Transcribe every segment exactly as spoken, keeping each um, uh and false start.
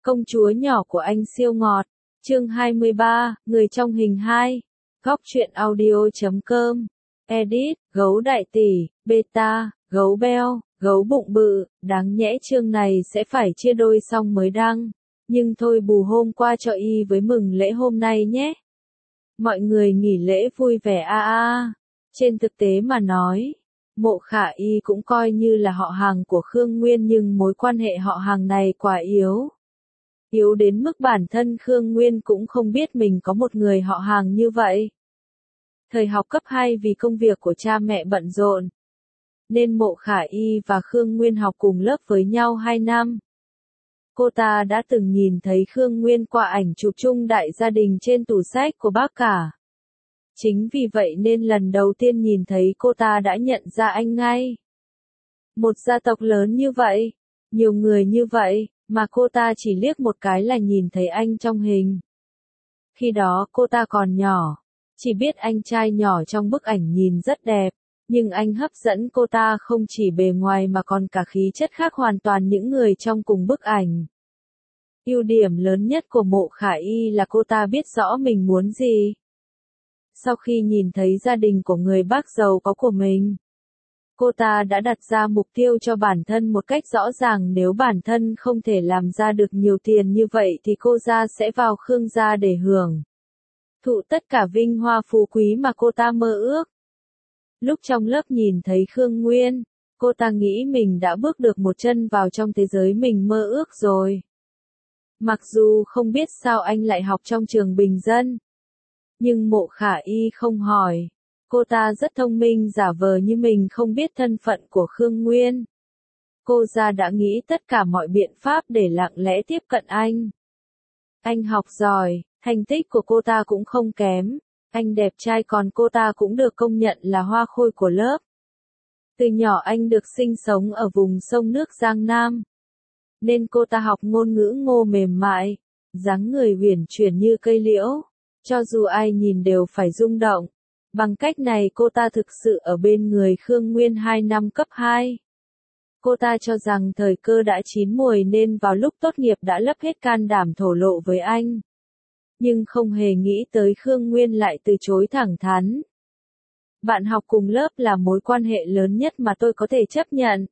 Công chúa nhỏ của anh siêu ngọt. Chương hai mươi ba, người trong hình hai. Góc truyện audio chấm com. Edit, gấu đại tỷ, beta, gấu beo, gấu bụng bự, đáng nhẽ chương này sẽ phải chia đôi xong mới đăng. Nhưng thôi bù hôm qua cho y với mừng lễ hôm nay nhé. Mọi người nghỉ lễ vui vẻ a a. Trên thực tế mà nói, Mộ Khả Y cũng coi như là họ hàng của Khương Nguyên, nhưng mối quan hệ họ hàng này quá yếu. Yếu đến mức bản thân Khương Nguyên cũng không biết mình có một người họ hàng như vậy. Thời học cấp hai vì công việc của cha mẹ bận rộn, nên Mộ Khả Y và Khương Nguyên học cùng lớp với nhau hai năm. Cô ta đã từng nhìn thấy Khương Nguyên qua ảnh chụp chung đại gia đình trên tủ sách của bác cả. Chính vì vậy nên lần đầu tiên nhìn thấy cô ta đã nhận ra anh ngay. Một gia tộc lớn như vậy, nhiều người như vậy, mà cô ta chỉ liếc một cái là nhìn thấy anh trong hình. Khi đó cô ta còn nhỏ, chỉ biết anh trai nhỏ trong bức ảnh nhìn rất đẹp, nhưng anh hấp dẫn cô ta không chỉ bề ngoài mà còn cả khí chất khác hoàn toàn những người trong cùng bức ảnh. Ưu điểm lớn nhất của Mộ Khả Y là cô ta biết rõ mình muốn gì. Sau khi nhìn thấy gia đình của người bác giàu có của mình, cô ta đã đặt ra mục tiêu cho bản thân một cách rõ ràng, nếu bản thân không thể làm ra được nhiều tiền như vậy thì cô ta sẽ vào Khương gia để hưởng thụ tất cả vinh hoa phú quý mà cô ta mơ ước. Lúc trong lớp nhìn thấy Khương Nguyên, cô ta nghĩ mình đã bước được một chân vào trong thế giới mình mơ ước rồi. Mặc dù không biết sao anh lại học trong trường bình dân, nhưng Mộ Khả Y không hỏi. Cô ta rất thông minh, giả vờ như mình không biết thân phận của Khương Nguyên. Cô ta đã nghĩ tất cả mọi biện pháp để lặng lẽ tiếp cận anh. Anh học giỏi, thành tích của cô ta cũng không kém. Anh đẹp trai, còn cô ta cũng được công nhận là hoa khôi của lớp. Từ nhỏ anh được sinh sống ở vùng sông nước Giang Nam, nên cô ta học ngôn ngữ Ngô mềm mại, dáng người uyển chuyển như cây liễu, cho dù ai nhìn đều phải rung động. Bằng cách này cô ta thực sự ở bên người Khương Nguyên hai năm cấp hai. Cô ta cho rằng thời cơ đã chín muồi nên vào lúc tốt nghiệp đã lấp hết can đảm thổ lộ với anh. Nhưng không hề nghĩ tới Khương Nguyên lại từ chối thẳng thắn. Bạn học cùng lớp là mối quan hệ lớn nhất mà tôi có thể chấp nhận.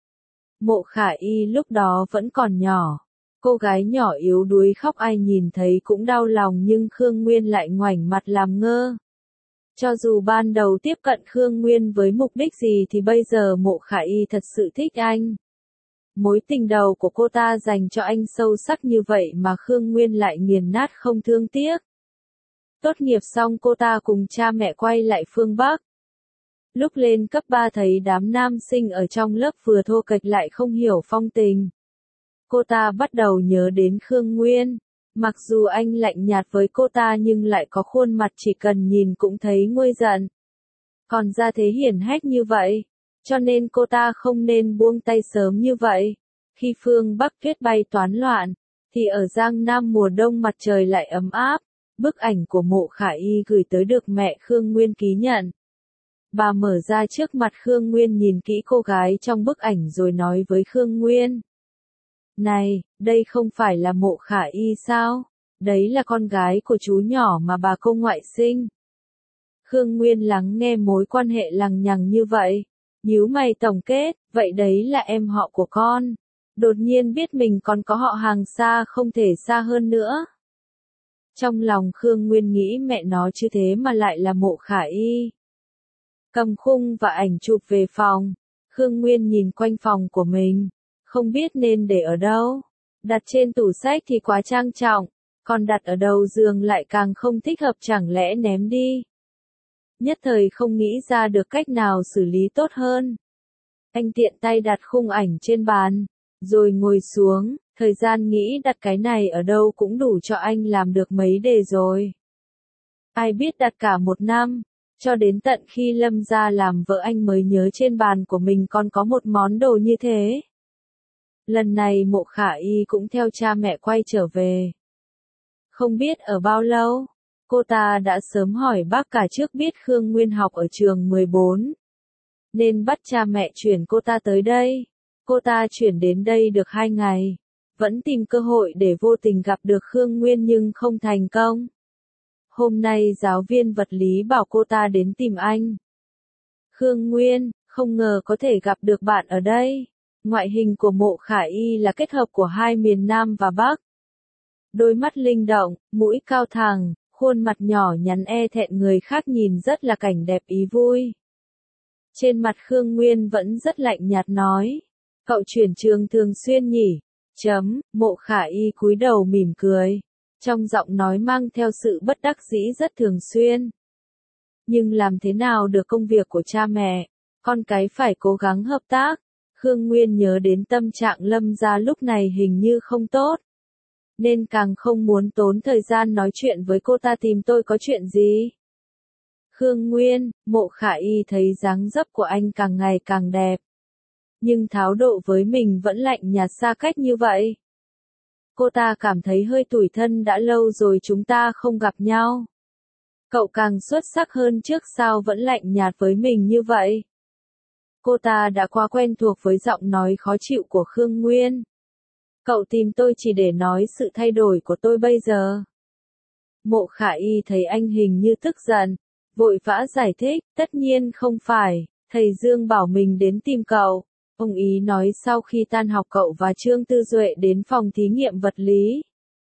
Mộ Khả Y lúc đó vẫn còn nhỏ. Cô gái nhỏ yếu đuối khóc ai nhìn thấy cũng đau lòng, nhưng Khương Nguyên lại ngoảnh mặt làm ngơ. Cho dù ban đầu tiếp cận Khương Nguyên với mục đích gì thì bây giờ Mộ Khả Y thật sự thích anh. Mối tình đầu của cô ta dành cho anh sâu sắc như vậy mà Khương Nguyên lại nghiền nát không thương tiếc. Tốt nghiệp xong cô ta cùng cha mẹ quay lại phương Bắc. Lúc lên cấp ba thấy đám nam sinh ở trong lớp vừa thô kệch lại không hiểu phong tình. Cô ta bắt đầu nhớ đến Khương Nguyên. Mặc dù anh lạnh nhạt với cô ta nhưng lại có khuôn mặt chỉ cần nhìn cũng thấy nguôi giận. Còn ra thế hiển hách như vậy, cho nên cô ta không nên buông tay sớm như vậy. Khi phương Bắc tuyết bay toán loạn, thì ở Giang Nam mùa đông mặt trời lại ấm áp. Bức ảnh của Mộ Khả Y gửi tới được mẹ Khương Nguyên ký nhận. Bà mở ra trước mặt Khương Nguyên nhìn kỹ cô gái trong bức ảnh rồi nói với Khương Nguyên. Này, đây không phải là Mộ Khả Y sao? Đấy là con gái của chú nhỏ mà bà cô ngoại sinh. Khương Nguyên lắng nghe mối quan hệ lằng nhằng như vậy, nhíu mày tổng kết, vậy đấy là em họ của con. Đột nhiên biết mình còn có họ hàng xa không thể xa hơn nữa. Trong lòng Khương Nguyên nghĩ mẹ nó chứ thế mà lại là Mộ Khả Y. Cầm khung và ảnh chụp về phòng, Khương Nguyên nhìn quanh phòng của mình, không biết nên để ở đâu. Đặt trên tủ sách thì quá trang trọng, còn đặt ở đầu giường lại càng không thích hợp, chẳng lẽ ném đi. Nhất thời không nghĩ ra được cách nào xử lý tốt hơn. Anh tiện tay đặt khung ảnh trên bàn, rồi ngồi xuống, thời gian nghĩ đặt cái này ở đâu cũng đủ cho anh làm được mấy đề rồi. Ai biết đặt cả một năm, cho đến tận khi Lâm ra làm vợ anh mới nhớ trên bàn của mình còn có một món đồ như thế. Lần này Mộ Khả Y cũng theo cha mẹ quay trở về. Không biết ở bao lâu, cô ta đã sớm hỏi bác cả trước biết Khương Nguyên học ở trường mười bốn. Nên bắt cha mẹ chuyển cô ta tới đây. Cô ta chuyển đến đây được hai ngày. vẫn tìm cơ hội để vô tình gặp được Khương Nguyên nhưng không thành công. Hôm nay giáo viên vật lý bảo cô ta đến tìm anh. Khương Nguyên, không ngờ có thể gặp được bạn ở đây. Ngoại hình của Mộ Khả Y là kết hợp của hai miền Nam và Bắc. Đôi mắt linh động, mũi cao thẳng, khuôn mặt nhỏ nhắn e thẹn người khác nhìn rất là cảnh đẹp ý vui. Trên mặt Khương Nguyên vẫn rất lạnh nhạt nói. Cậu chuyển trường thường xuyên nhỉ? Chấm, Mộ Khả Y cúi đầu mỉm cười. Trong giọng nói mang theo sự bất đắc dĩ rất thường xuyên. Nhưng làm thế nào được công việc của cha mẹ, con cái phải cố gắng hợp tác. Khương Nguyên nhớ đến tâm trạng Lâm gia lúc này hình như không tốt. Nên càng không muốn tốn thời gian nói chuyện với cô ta tìm tôi có chuyện gì. Khương Nguyên, Mộ Khả Y thấy dáng dấp của anh càng ngày càng đẹp. Nhưng thái độ với mình vẫn lạnh nhạt xa cách như vậy. Cô ta cảm thấy hơi tủi thân đã lâu rồi chúng ta không gặp nhau. Cậu càng xuất sắc hơn trước sao vẫn lạnh nhạt với mình như vậy. Cô ta đã quá quen thuộc với giọng nói khó chịu của Khương Nguyên. Cậu tìm tôi chỉ để nói sự thay đổi của tôi bây giờ. Mộ Khả Y thấy anh hình như tức giận, vội vã giải thích, tất nhiên không phải, thầy Dương bảo mình đến tìm cậu. Ông ý nói sau khi tan học cậu và Trương Tư Duệ đến phòng thí nghiệm vật lý.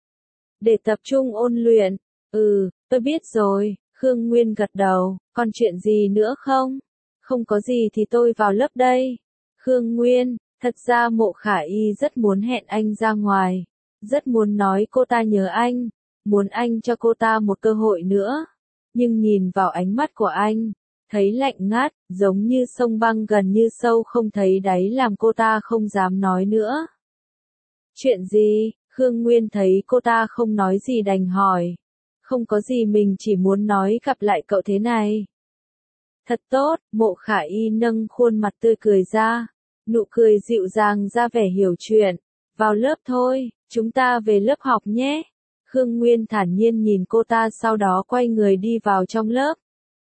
Để tập trung ôn luyện, ừ, tôi biết rồi, Khương Nguyên gật đầu, còn chuyện gì nữa không? Không có gì thì tôi vào lớp đây. Khương Nguyên, thật ra Mộ Khả Y rất muốn hẹn anh ra ngoài, rất muốn nói cô ta nhớ anh, muốn anh cho cô ta một cơ hội nữa. Nhưng nhìn vào ánh mắt của anh, thấy lạnh ngắt, giống như sông băng gần như sâu không thấy đáy làm cô ta không dám nói nữa. Chuyện gì? Khương Nguyên thấy cô ta không nói gì đành hỏi. Không có gì, mình chỉ muốn nói gặp lại cậu thế này. Thật tốt, Mộ Khả Y nâng khuôn mặt tươi cười ra, nụ cười dịu dàng ra vẻ hiểu chuyện. Vào lớp thôi, chúng ta về lớp học nhé. Khương Nguyên thản nhiên nhìn cô ta sau đó quay người đi vào trong lớp.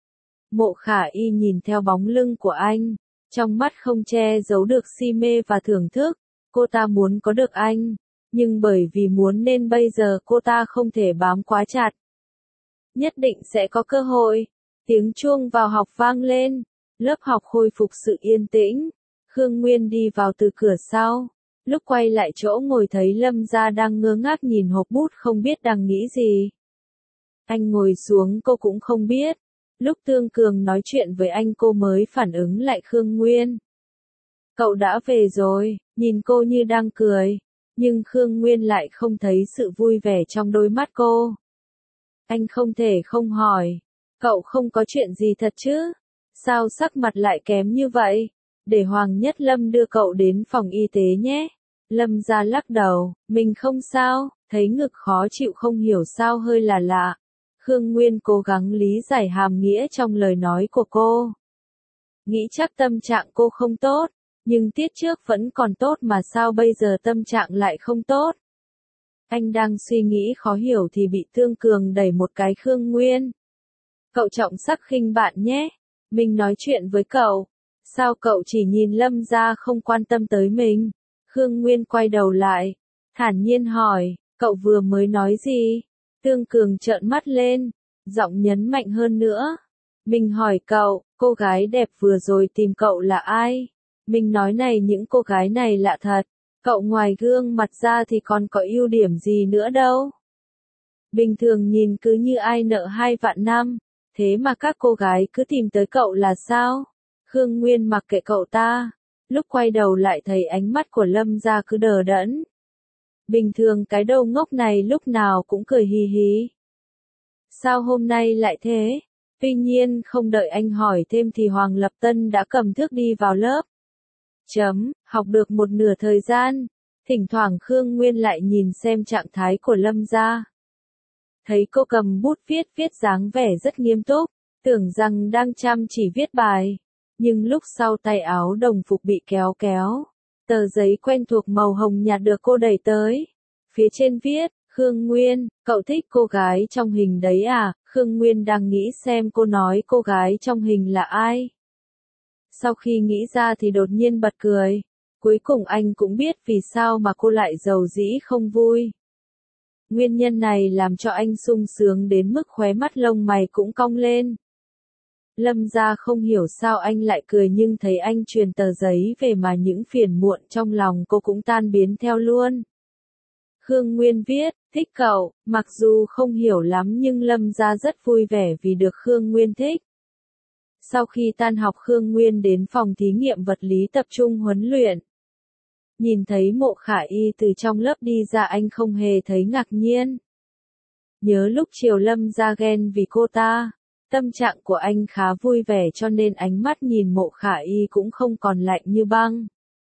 Mộ Khả Y nhìn theo bóng lưng của anh, trong mắt không che giấu được si mê và thưởng thức. Cô ta muốn có được anh, nhưng bởi vì muốn nên bây giờ cô ta không thể bám quá chặt. Nhất định sẽ có cơ hội. Tiếng chuông vào học vang lên, lớp học khôi phục sự yên tĩnh. Khương Nguyên đi vào từ cửa sau, lúc quay lại chỗ ngồi thấy Lâm Gia đang ngơ ngác nhìn hộp bút không biết đang nghĩ gì. Anh ngồi xuống cô cũng không biết. Lúc Tương Cường nói chuyện với anh cô mới phản ứng lại Khương Nguyên. Cậu đã về rồi, nhìn cô như đang cười, nhưng Khương Nguyên lại không thấy sự vui vẻ trong đôi mắt cô. Anh không thể không hỏi, cậu không có chuyện gì thật chứ? Sao sắc mặt lại kém như vậy? Để Hoàng Nhất Lâm đưa cậu đến phòng y tế nhé. Lâm Gia lắc đầu, mình không sao, thấy ngực khó chịu không hiểu sao hơi là lạ. Khương Nguyên cố gắng lý giải hàm nghĩa trong lời nói của cô. Nghĩ chắc tâm trạng cô không tốt, nhưng tiết trước vẫn còn tốt mà sao bây giờ tâm trạng lại không tốt. Anh đang suy nghĩ khó hiểu thì bị Tương Cường đẩy một cái. Khương Nguyên, cậu trọng sắc khinh bạn nhé, mình nói chuyện với cậu. Sao cậu chỉ nhìn Lâm Gia không quan tâm tới mình? Khương Nguyên quay đầu lại, thản nhiên hỏi, cậu vừa mới nói gì? Tương Cường trợn mắt lên, giọng nhấn mạnh hơn nữa. Mình hỏi cậu, cô gái đẹp vừa rồi tìm cậu là ai? Mình nói này, những cô gái này lạ thật. Cậu ngoài gương mặt ra thì còn có ưu điểm gì nữa đâu. Bình thường nhìn cứ như ai nợ hai vạn năm. Thế mà các cô gái cứ tìm tới cậu là sao? Khương Nguyên mặc kệ cậu ta. Lúc quay đầu lại thấy ánh mắt của Lâm Gia cứ đờ đẫn. Bình thường cái đầu ngốc này lúc nào cũng cười hì hì. Sao hôm nay lại thế? Tuy nhiên không đợi anh hỏi thêm thì Hoàng Lập Tân đã cầm thước đi vào lớp. Chấm, học được một nửa thời gian. Thỉnh thoảng Khương Nguyên lại nhìn xem trạng thái của Lâm Gia. Thấy cô cầm bút viết viết dáng vẻ rất nghiêm túc, tưởng rằng đang chăm chỉ viết bài. Nhưng lúc sau tay áo đồng phục bị kéo kéo, tờ giấy quen thuộc màu hồng nhạt được cô đẩy tới. Phía trên viết, Khương Nguyên, cậu thích cô gái trong hình đấy à? Khương Nguyên đang nghĩ xem cô nói cô gái trong hình là ai. Sau khi nghĩ ra thì đột nhiên bật cười. Cuối cùng anh cũng biết vì sao mà cô lại giàu dĩ không vui. Nguyên nhân này làm cho anh sung sướng đến mức khóe mắt lông mày cũng cong lên. Lâm Gia không hiểu sao anh lại cười nhưng thấy anh truyền tờ giấy về mà những phiền muộn trong lòng cô cũng tan biến theo luôn. Khương Nguyên viết, thích cậu, mặc dù không hiểu lắm nhưng Lâm Gia rất vui vẻ vì được Khương Nguyên thích. Sau khi tan học Khương Nguyên đến phòng thí nghiệm vật lý tập trung huấn luyện. Nhìn thấy Mộ Khả Y từ trong lớp đi ra anh không hề thấy ngạc nhiên. Nhớ lúc chiều Lâm Gia ghen vì cô ta, tâm trạng của anh khá vui vẻ cho nên ánh mắt nhìn Mộ Khả Y cũng không còn lạnh như băng.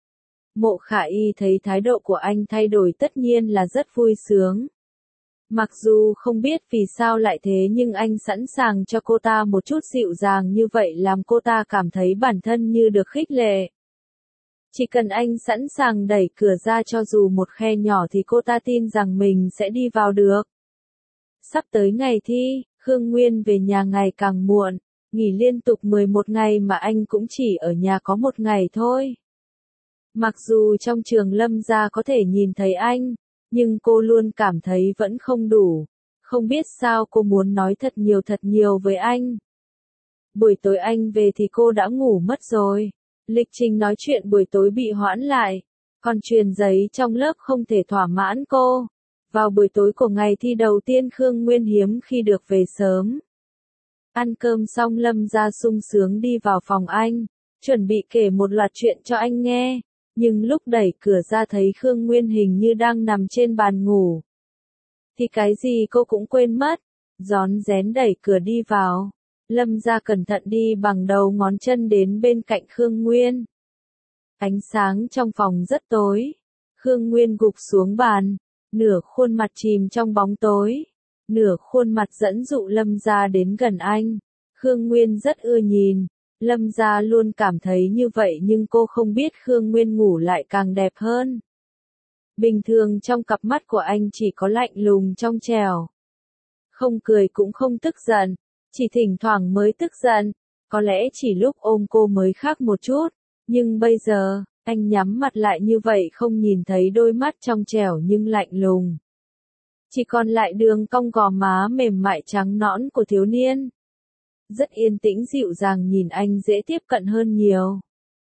Mộ Khả Y thấy thái độ của anh thay đổi tất nhiên là rất vui sướng. Mặc dù không biết vì sao lại thế nhưng anh sẵn sàng cho cô ta một chút dịu dàng như vậy làm cô ta cảm thấy bản thân như được khích lệ. Chỉ cần anh sẵn sàng đẩy cửa ra cho dù một khe nhỏ thì cô ta tin rằng mình sẽ đi vào được. Sắp tới ngày thi, Khương Nguyên về nhà ngày càng muộn, nghỉ liên tục mười một ngày mà anh cũng chỉ ở nhà có một ngày thôi. Mặc dù trong trường Lâm Gia có thể nhìn thấy anh, nhưng cô luôn cảm thấy vẫn không đủ. Không biết sao cô muốn nói thật nhiều thật nhiều với anh. Buổi tối anh về thì cô đã ngủ mất rồi. Lịch trình nói chuyện buổi tối bị hoãn lại. Còn truyền giấy trong lớp không thể thỏa mãn cô. Vào buổi tối của ngày thi đầu tiên Khương Nguyên hiếm khi được về sớm. Ăn cơm xong Lâm Gia sung sướng đi vào phòng anh, chuẩn bị kể một loạt chuyện cho anh nghe. Nhưng lúc đẩy cửa ra thấy Khương Nguyên hình như đang nằm trên bàn ngủ. Thì cái gì cô cũng quên mất. Rón rén đẩy cửa đi vào. Lâm Gia cẩn thận đi bằng đầu ngón chân đến bên cạnh Khương Nguyên. Ánh sáng trong phòng rất tối. Khương Nguyên gục xuống bàn. Nửa khuôn mặt chìm trong bóng tối. Nửa khuôn mặt dẫn dụ Lâm Gia đến gần anh. Khương Nguyên rất ưa nhìn. Lâm Gia luôn cảm thấy như vậy nhưng cô không biết Khương Nguyên ngủ lại càng đẹp hơn. Bình thường trong cặp mắt của anh chỉ có lạnh lùng trong trẻo. Không cười cũng không tức giận, chỉ thỉnh thoảng mới tức giận. Có lẽ chỉ lúc ôm cô mới khác một chút, nhưng bây giờ, anh nhắm mặt lại như vậy không nhìn thấy đôi mắt trong trẻo nhưng lạnh lùng. Chỉ còn lại đường cong gò má mềm mại trắng nõn của thiếu niên. Rất yên tĩnh dịu dàng nhìn anh dễ tiếp cận hơn nhiều.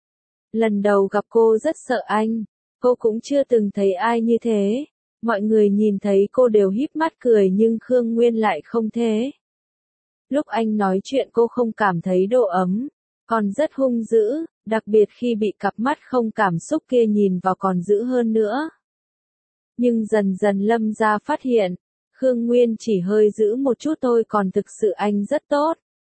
Lần đầu gặp cô rất sợ anh, cô cũng chưa từng thấy ai như thế. Mọi người nhìn thấy cô đều híp mắt cười nhưng Khương Nguyên lại không thế. Lúc anh nói chuyện cô không cảm thấy độ ấm, còn rất hung dữ, đặc biệt khi bị cặp mắt không cảm xúc kia nhìn vào còn dữ hơn nữa. Nhưng dần dần Lâm Gia phát hiện, Khương Nguyên chỉ hơi dữ một chút thôi còn thực sự anh rất tốt.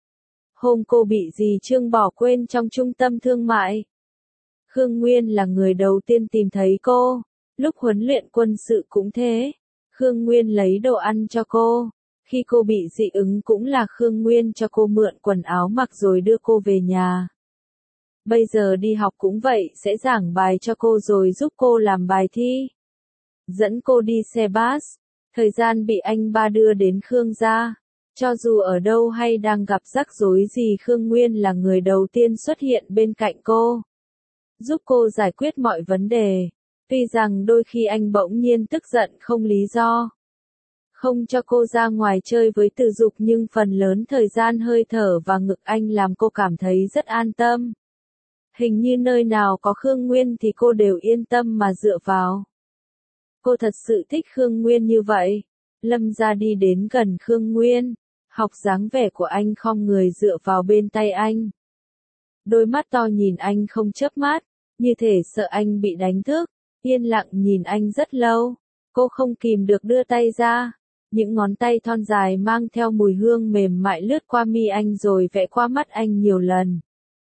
Hôm cô bị dì Trương bỏ quên trong trung tâm thương mại. Khương Nguyên là người đầu tiên tìm thấy cô. Lúc huấn luyện quân sự cũng thế. Khương Nguyên lấy đồ ăn cho cô. Khi cô bị dị ứng cũng là Khương Nguyên cho cô mượn quần áo mặc rồi đưa cô về nhà. Bây giờ đi học cũng vậy, sẽ giảng bài cho cô rồi giúp cô làm bài thi. Dẫn cô đi xe bus. Thời gian bị anh ba đưa đến Khương gia. Cho dù ở đâu hay đang gặp rắc rối gì Khương Nguyên là người đầu tiên xuất hiện bên cạnh cô. Giúp cô giải quyết mọi vấn đề. Tuy rằng đôi khi anh bỗng nhiên tức giận không lý do. Không cho cô ra ngoài chơi với Từ Dục nhưng phần lớn thời gian hơi thở và ngực anh làm cô cảm thấy rất an tâm. Hình như nơi nào có Khương Nguyên thì cô đều yên tâm mà dựa vào. Cô thật sự thích Khương Nguyên như vậy. Lâm Gia đi đến gần Khương Nguyên. Học dáng vẻ của anh khom người dựa vào bên tay anh. Đôi mắt to nhìn anh không chớp mắt, như thể sợ anh bị đánh thức, yên lặng nhìn anh rất lâu. Cô không kìm được đưa tay ra, những ngón tay thon dài mang theo mùi hương mềm mại lướt qua mi anh rồi vẽ qua mắt anh nhiều lần.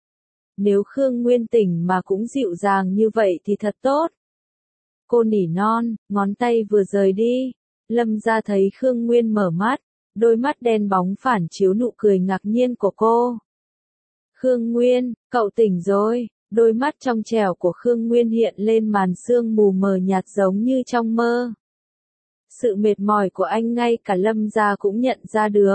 Nếu Khương Nguyên tỉnh mà cũng dịu dàng như vậy thì thật tốt. Cô nỉ non, ngón tay vừa rời đi, Lâm Gia thấy Khương Nguyên mở mắt. Đôi mắt đen bóng phản chiếu nụ cười ngạc nhiên của cô. Khương Nguyên, cậu tỉnh rồi. Đôi mắt trong trẻo của Khương Nguyên hiện lên màn sương mù mờ nhạt giống như trong mơ. Sự mệt mỏi của anh ngay cả Lâm Gia cũng nhận ra được.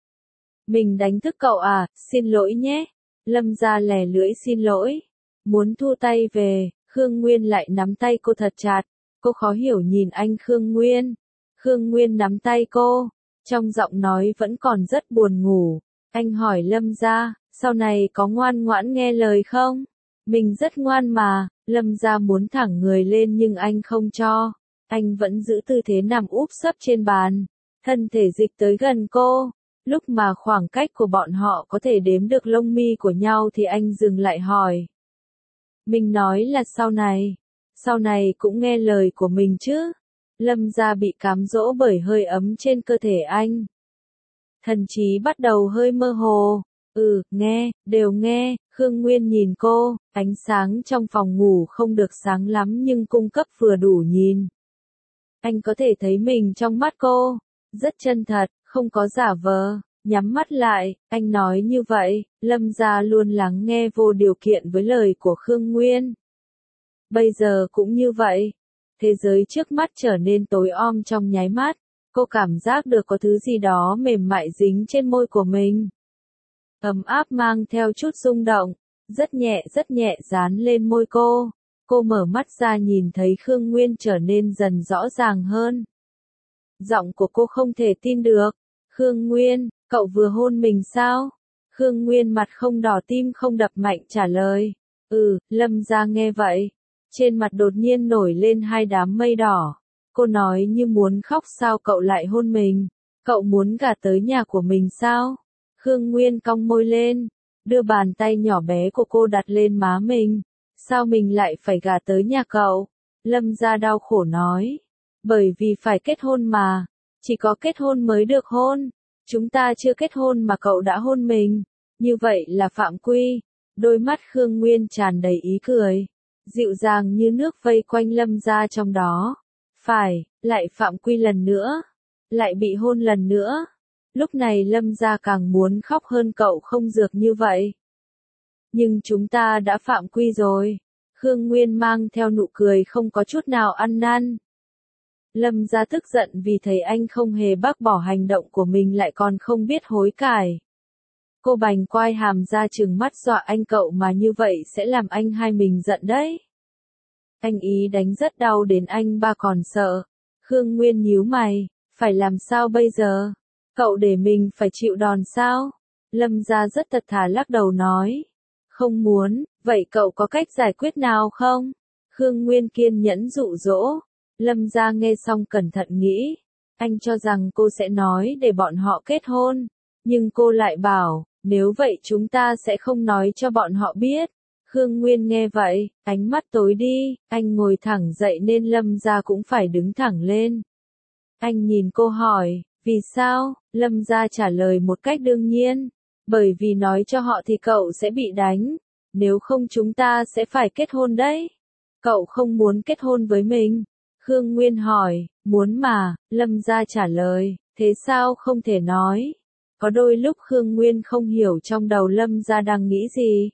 Mình đánh thức cậu à, xin lỗi nhé. Lâm Gia lè lưỡi xin lỗi. Muốn thu tay về, Khương Nguyên lại nắm tay cô thật chặt, cô khó hiểu nhìn anh Khương Nguyên. Khương Nguyên nắm tay cô, trong giọng nói vẫn còn rất buồn ngủ. Anh hỏi Lâm Gia, sau này có ngoan ngoãn nghe lời không? Mình rất ngoan mà. Lâm Gia muốn thẳng người lên nhưng anh không cho. Anh vẫn giữ tư thế nằm úp sấp trên bàn, thân thể dịch tới gần cô. Lúc mà khoảng cách của bọn họ có thể đếm được lông mi của nhau thì anh dừng lại hỏi. Mình nói là sau này, sau này cũng nghe lời của mình chứ. Lâm Gia bị cám dỗ bởi hơi ấm trên cơ thể anh. Thần trí bắt đầu hơi mơ hồ. Ừ, nghe, đều nghe. Khương Nguyên nhìn cô, ánh sáng trong phòng ngủ không được sáng lắm nhưng cung cấp vừa đủ nhìn. Anh có thể thấy mình trong mắt cô, rất chân thật, không có giả vờ. Nhắm mắt lại, anh nói như vậy, Lâm Gia luôn lắng nghe vô điều kiện với lời của Khương Nguyên. Bây giờ cũng như vậy. Thế giới trước mắt trở nên tối om trong nháy mắt. Cô cảm giác được có thứ gì đó mềm mại dính trên môi của mình. Ấm áp mang theo chút rung động, rất nhẹ rất nhẹ dán lên môi cô. Cô mở mắt ra nhìn thấy Khương Nguyên trở nên dần rõ ràng hơn. Giọng của cô không thể tin được. Khương Nguyên, cậu vừa hôn mình sao? Khương Nguyên mặt không đỏ tim không đập mạnh trả lời. Ừ, Lâm Gia nghe vậy. Trên mặt đột nhiên nổi lên hai đám mây đỏ. Cô nói như muốn khóc, sao cậu lại hôn mình? Cậu muốn gả tới nhà của mình sao? Khương Nguyên cong môi lên, đưa bàn tay nhỏ bé của cô đặt lên má mình. Sao mình lại phải gả tới nhà cậu? Lâm Gia đau khổ nói. Bởi vì phải kết hôn mà. Chỉ có kết hôn mới được hôn. Chúng ta chưa kết hôn mà cậu đã hôn mình. Như vậy là phạm quy. Đôi mắt Khương Nguyên tràn đầy ý cười. Dịu dàng như nước vây quanh Lâm Gia trong đó. Phải, lại phạm quy lần nữa. Lại bị hôn lần nữa. Lúc này Lâm Gia càng muốn khóc hơn cậu không dược như vậy. Nhưng chúng ta đã phạm quy rồi. Khương Nguyên mang theo nụ cười không có chút nào ăn năn. Lâm Gia tức giận vì thấy anh không hề bác bỏ hành động của mình lại còn không biết hối cải. Cô bành quai hàm ra trừng mắt dọa anh, cậu mà như vậy sẽ làm anh hai mình giận đấy. Anh ý đánh rất đau đến anh ba còn sợ. Khương Nguyên nhíu mày, phải làm sao bây giờ? Cậu để mình phải chịu đòn sao? Lâm Gia rất thật thà lắc đầu nói. Không muốn, vậy cậu có cách giải quyết nào không? Khương Nguyên kiên nhẫn dụ dỗ. Lâm Gia nghe xong cẩn thận nghĩ. Anh cho rằng cô sẽ nói để bọn họ kết hôn. Nhưng cô lại bảo, nếu vậy chúng ta sẽ không nói cho bọn họ biết. Khương Nguyên nghe vậy, ánh mắt tối đi, anh ngồi thẳng dậy nên Lâm Gia cũng phải đứng thẳng lên. Anh nhìn cô hỏi, vì sao? Lâm Gia trả lời một cách đương nhiên. Bởi vì nói cho họ thì cậu sẽ bị đánh. Nếu không chúng ta sẽ phải kết hôn đấy. Cậu không muốn kết hôn với mình? Khương Nguyên hỏi, muốn mà, Lâm Gia trả lời, thế sao không thể nói? Có đôi lúc Khương Nguyên không hiểu trong đầu Lâm Gia đang nghĩ gì.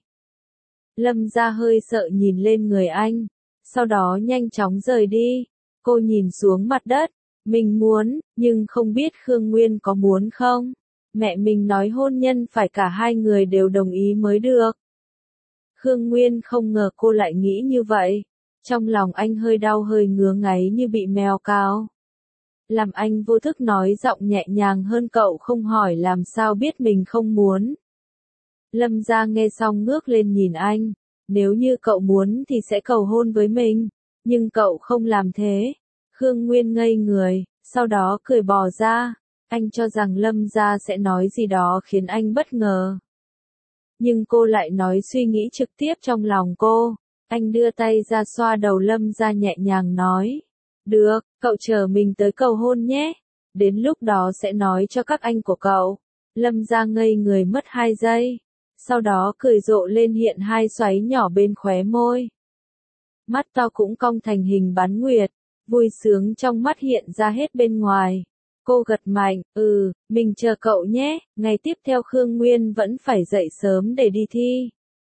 Lâm Gia hơi sợ nhìn lên người anh, sau đó nhanh chóng rời đi. Cô nhìn xuống mặt đất, mình muốn, nhưng không biết Khương Nguyên có muốn không? Mẹ mình nói hôn nhân phải cả hai người đều đồng ý mới được. Khương Nguyên không ngờ cô lại nghĩ như vậy. Trong lòng anh hơi đau hơi ngứa ngáy như bị mèo cào. Làm anh vô thức nói giọng nhẹ nhàng hơn, cậu không hỏi làm sao biết mình không muốn. Lâm Gia nghe xong ngước lên nhìn anh. Nếu như cậu muốn thì sẽ cầu hôn với mình. Nhưng cậu không làm thế. Khương Nguyên ngây người, sau đó cười bỏ ra. Anh cho rằng Lâm Gia sẽ nói gì đó khiến anh bất ngờ. Nhưng cô lại nói suy nghĩ trực tiếp trong lòng cô. Anh đưa tay ra xoa đầu Lâm Gia nhẹ nhàng nói. Được, cậu chờ mình tới cầu hôn nhé. Đến lúc đó sẽ nói cho các anh của cậu. Lâm Gia ngây người mất hai giây. Sau đó cười rộ lên hiện hai xoáy nhỏ bên khóe môi. Mắt to cũng cong thành hình bán nguyệt. Vui sướng trong mắt hiện ra hết bên ngoài. Cô gật mạnh, ừ, mình chờ cậu nhé. Ngày tiếp theo Khương Nguyên vẫn phải dậy sớm để đi thi.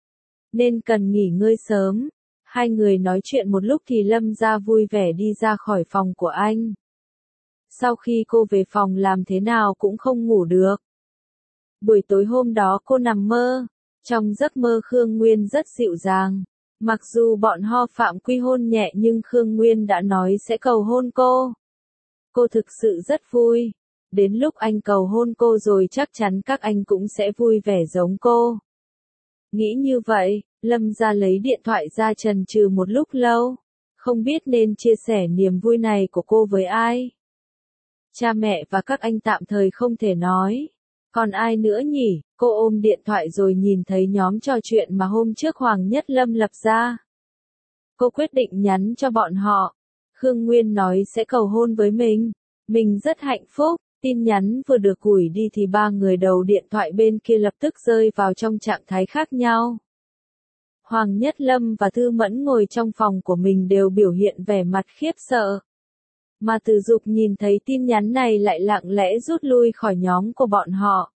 Nên cần nghỉ ngơi sớm. Hai người nói chuyện một lúc thì Lâm Gia vui vẻ đi ra khỏi phòng của anh. Sau khi cô về phòng làm thế nào cũng không ngủ được. Buổi tối hôm đó cô nằm mơ. Trong giấc mơ Khương Nguyên rất dịu dàng. Mặc dù bọn họ phạm quy hôn nhẹ nhưng Khương Nguyên đã nói sẽ cầu hôn cô. Cô thực sự rất vui. Đến lúc anh cầu hôn cô rồi chắc chắn các anh cũng sẽ vui vẻ giống cô. Nghĩ như vậy, Lâm Gia lấy điện thoại ra chần chừ một lúc lâu. Không biết nên chia sẻ niềm vui này của cô với ai. Cha mẹ và các anh tạm thời không thể nói. Còn ai nữa nhỉ? Cô ôm điện thoại rồi nhìn thấy nhóm trò chuyện mà hôm trước Hoàng Nhất Lâm lập ra. Cô quyết định nhắn cho bọn họ. Khương Nguyên nói sẽ cầu hôn với mình. Mình rất hạnh phúc. Tin nhắn vừa được gửi đi thì ba người đầu điện thoại bên kia lập tức rơi vào trong trạng thái khác nhau. Hoàng Nhất Lâm và Thư Mẫn ngồi trong phòng của mình đều biểu hiện vẻ mặt khiếp sợ. Mà Từ Dục nhìn thấy tin nhắn này lại lặng lẽ rút lui khỏi nhóm của bọn họ.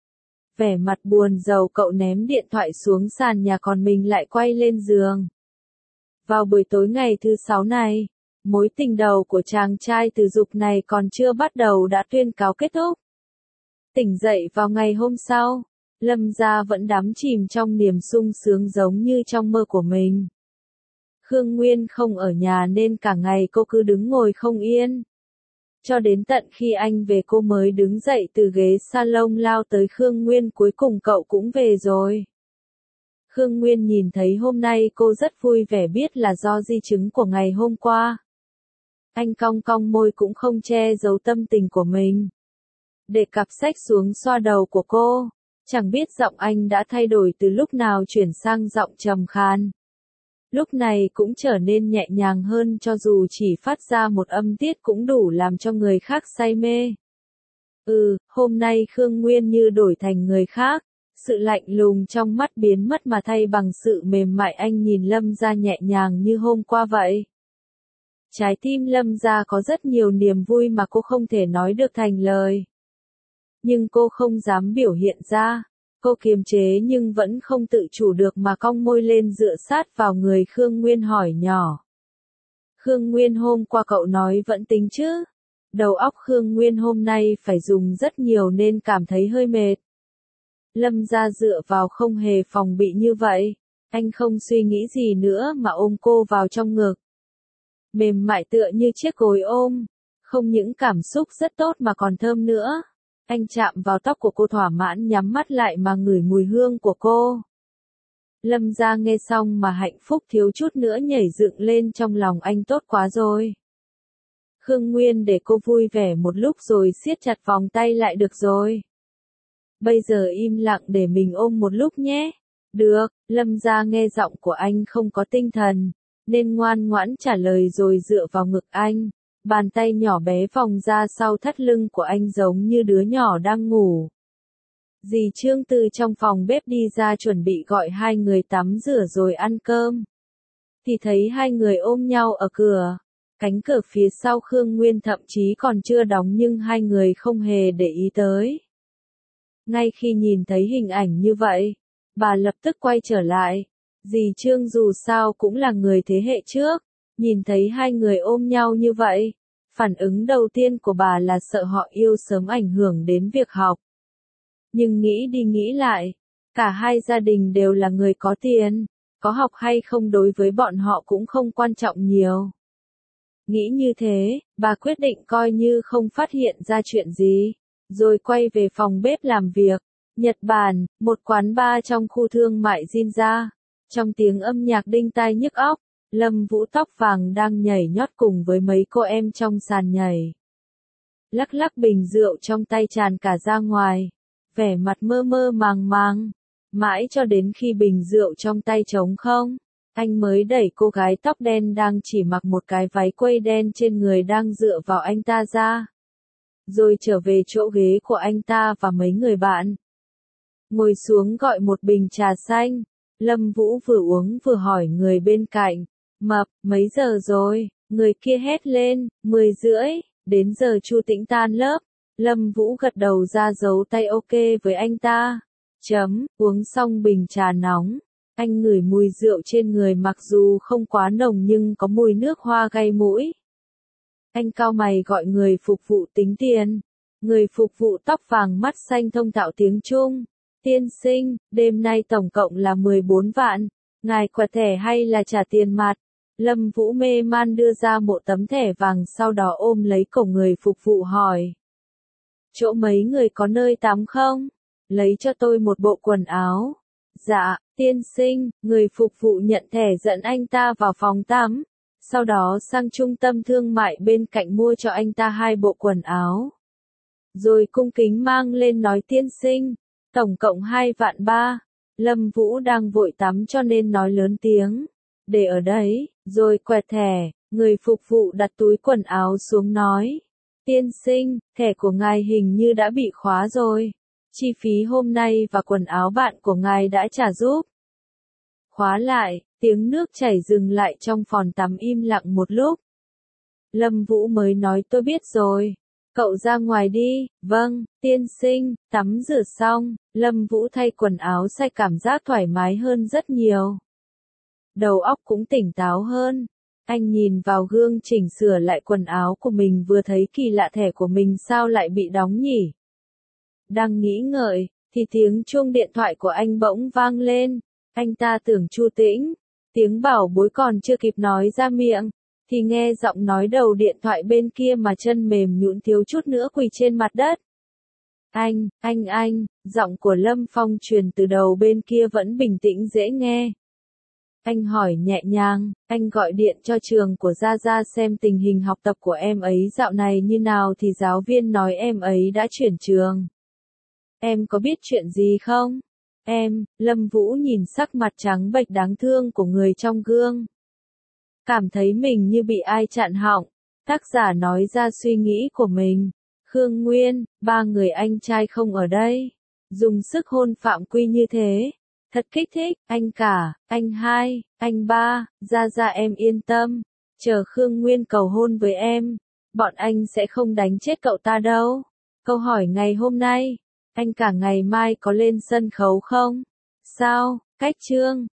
Vẻ mặt buồn rầu cậu ném điện thoại xuống sàn nhà còn mình lại quay lên giường. Vào buổi tối ngày thứ sáu này, mối tình đầu của chàng trai Từ Dục này còn chưa bắt đầu đã tuyên cáo kết thúc. Tỉnh dậy vào ngày hôm sau, Lâm Gia vẫn đắm chìm trong niềm sung sướng giống như trong mơ của mình. Khương Nguyên không ở nhà nên cả ngày cô cứ đứng ngồi không yên. Cho đến tận khi anh về cô mới đứng dậy từ ghế salon lao tới Khương Nguyên, cuối cùng cậu cũng về rồi. Khương Nguyên nhìn thấy hôm nay cô rất vui vẻ, biết là do di chứng của ngày hôm qua. Anh cong cong môi cũng không che giấu tâm tình của mình. Để cặp sách xuống xoa đầu của cô. Chẳng biết giọng anh đã thay đổi từ lúc nào chuyển sang giọng trầm khan. Lúc này cũng trở nên nhẹ nhàng hơn, cho dù chỉ phát ra một âm tiết cũng đủ làm cho người khác say mê. Ừ, hôm nay Khương Nguyên như đổi thành người khác. Sự lạnh lùng trong mắt biến mất mà thay bằng sự mềm mại, anh nhìn Lâm Gia nhẹ nhàng như hôm qua vậy. Trái tim Lâm Gia có rất nhiều niềm vui mà cô không thể nói được thành lời. Nhưng cô không dám biểu hiện ra. Cô kiềm chế nhưng vẫn không tự chủ được mà cong môi lên dựa sát vào người Khương Nguyên hỏi nhỏ. Khương Nguyên, hôm qua cậu nói vẫn tính chứ? Đầu óc Khương Nguyên hôm nay phải dùng rất nhiều nên cảm thấy hơi mệt. Lâm Gia dựa vào không hề phòng bị như vậy. Anh không suy nghĩ gì nữa mà ôm cô vào trong ngực. Mềm mại tựa như chiếc gối ôm. Không những cảm xúc rất tốt mà còn thơm nữa. Anh chạm vào tóc của cô thỏa mãn nhắm mắt lại mà ngửi mùi hương của cô. Lâm Gia nghe xong mà hạnh phúc thiếu chút nữa nhảy dựng lên trong lòng anh, tốt quá rồi. Khương Nguyên để cô vui vẻ một lúc rồi siết chặt vòng tay lại, được rồi. Bây giờ im lặng để mình ôm một lúc nhé. Được, Lâm Gia nghe giọng của anh không có tinh thần, nên ngoan ngoãn trả lời rồi dựa vào ngực anh. Bàn tay nhỏ bé vòng ra sau thắt lưng của anh giống như đứa nhỏ đang ngủ. Dì Trương từ trong phòng bếp đi ra chuẩn bị gọi hai người tắm rửa rồi ăn cơm. Thì thấy hai người ôm nhau ở cửa. Cánh cửa phía sau Khương Nguyên thậm chí còn chưa đóng nhưng hai người không hề để ý tới. Ngay khi nhìn thấy hình ảnh như vậy, bà lập tức quay trở lại. Dì Trương dù sao cũng là người thế hệ trước. Nhìn thấy hai người ôm nhau như vậy, phản ứng đầu tiên của bà là sợ họ yêu sớm ảnh hưởng đến việc học. Nhưng nghĩ đi nghĩ lại, cả hai gia đình đều là người có tiền, có học hay không đối với bọn họ cũng không quan trọng nhiều. Nghĩ như thế, bà quyết định coi như không phát hiện ra chuyện gì, rồi quay về phòng bếp làm việc. Nhật Bản, một quán bar trong khu thương mại Ginza. Trong tiếng âm nhạc đinh tai nhức óc, Lâm Vũ tóc vàng đang nhảy nhót cùng với mấy cô em trong sàn nhảy. Lắc lắc bình rượu trong tay tràn cả ra ngoài, vẻ mặt mơ mơ màng màng. Mãi cho đến khi bình rượu trong tay trống không, anh mới đẩy cô gái tóc đen đang chỉ mặc một cái váy quây đen trên người đang dựa vào anh ta ra. Rồi trở về chỗ ghế của anh ta và mấy người bạn. Ngồi xuống gọi một bình trà xanh. Lâm Vũ vừa uống vừa hỏi người bên cạnh. Mập, mấy giờ rồi? Người kia hét lên. Mười rưỡi, đến giờ Chu Tĩnh tan lớp. Lâm Vũ gật đầu ra dấu tay ok với anh ta. Chấm, uống xong bình trà nóng. Anh ngửi mùi rượu trên người mặc dù không quá nồng nhưng có mùi nước hoa gây mũi. Anh cau mày gọi người phục vụ tính tiền. Người phục vụ tóc vàng mắt xanh thông thạo tiếng Trung. Tiên sinh, đêm nay tổng cộng là mười bốn vạn. Ngài quẹt thẻ hay là trả tiền mặt? Lâm Vũ mê man đưa ra một tấm thẻ vàng sau đó ôm lấy cổ người phục vụ hỏi. Chỗ mấy người có nơi tắm không? Lấy cho tôi một bộ quần áo. Dạ, tiên sinh, người phục vụ nhận thẻ dẫn anh ta vào phòng tắm. Sau đó sang trung tâm thương mại bên cạnh mua cho anh ta hai bộ quần áo. Rồi cung kính mang lên nói tiên sinh, tổng cộng hai vạn ba. Lâm Vũ đang vội tắm cho nên nói lớn tiếng. Để ở đấy, rồi quẹt thẻ, người phục vụ đặt túi quần áo xuống nói. Tiên sinh, thẻ của ngài hình như đã bị khóa rồi. Chi phí hôm nay và quần áo bạn của ngài đã trả giúp. Khóa lại, tiếng nước chảy dừng lại trong phòng tắm im lặng một lúc. Lâm Vũ mới nói tôi biết rồi. Cậu ra ngoài đi, vâng, tiên sinh, tắm rửa xong, Lâm Vũ thay quần áo sạch cảm giác thoải mái hơn rất nhiều. Đầu óc cũng tỉnh táo hơn. Anh nhìn vào gương chỉnh sửa lại quần áo của mình vừa thấy kỳ lạ thẻ của mình sao lại bị đóng nhỉ. Đang nghĩ ngợi, thì tiếng chuông điện thoại của anh bỗng vang lên. Anh ta tưởng Chu Tĩnh. Tiếng bảo bối còn chưa kịp nói ra miệng, thì nghe giọng nói đầu điện thoại bên kia mà chân mềm nhũn thiếu chút nữa quỳ trên mặt đất. Anh, anh anh, giọng của Lâm Phong truyền từ đầu bên kia vẫn bình tĩnh dễ nghe. Anh hỏi nhẹ nhàng, anh gọi điện cho trường của Gia Gia xem tình hình học tập của em ấy dạo này như nào thì giáo viên nói em ấy đã chuyển trường. Em có biết chuyện gì không? Em, Lâm Vũ nhìn sắc mặt trắng bệch đáng thương của người trong gương. Cảm thấy mình như bị ai chặn họng. Tác giả nói ra suy nghĩ của mình. Khương Nguyên, ba người anh trai không ở đây. Dùng sức hôn phạm quy như thế. Thật kích thích, anh cả, anh hai, anh ba, Gia Gia em yên tâm. Chờ Khương Nguyên cầu hôn với em. Bọn anh sẽ không đánh chết cậu ta đâu. Câu hỏi ngày hôm nay. Anh cả ngày mai có lên sân khấu không? Sao, cách chương.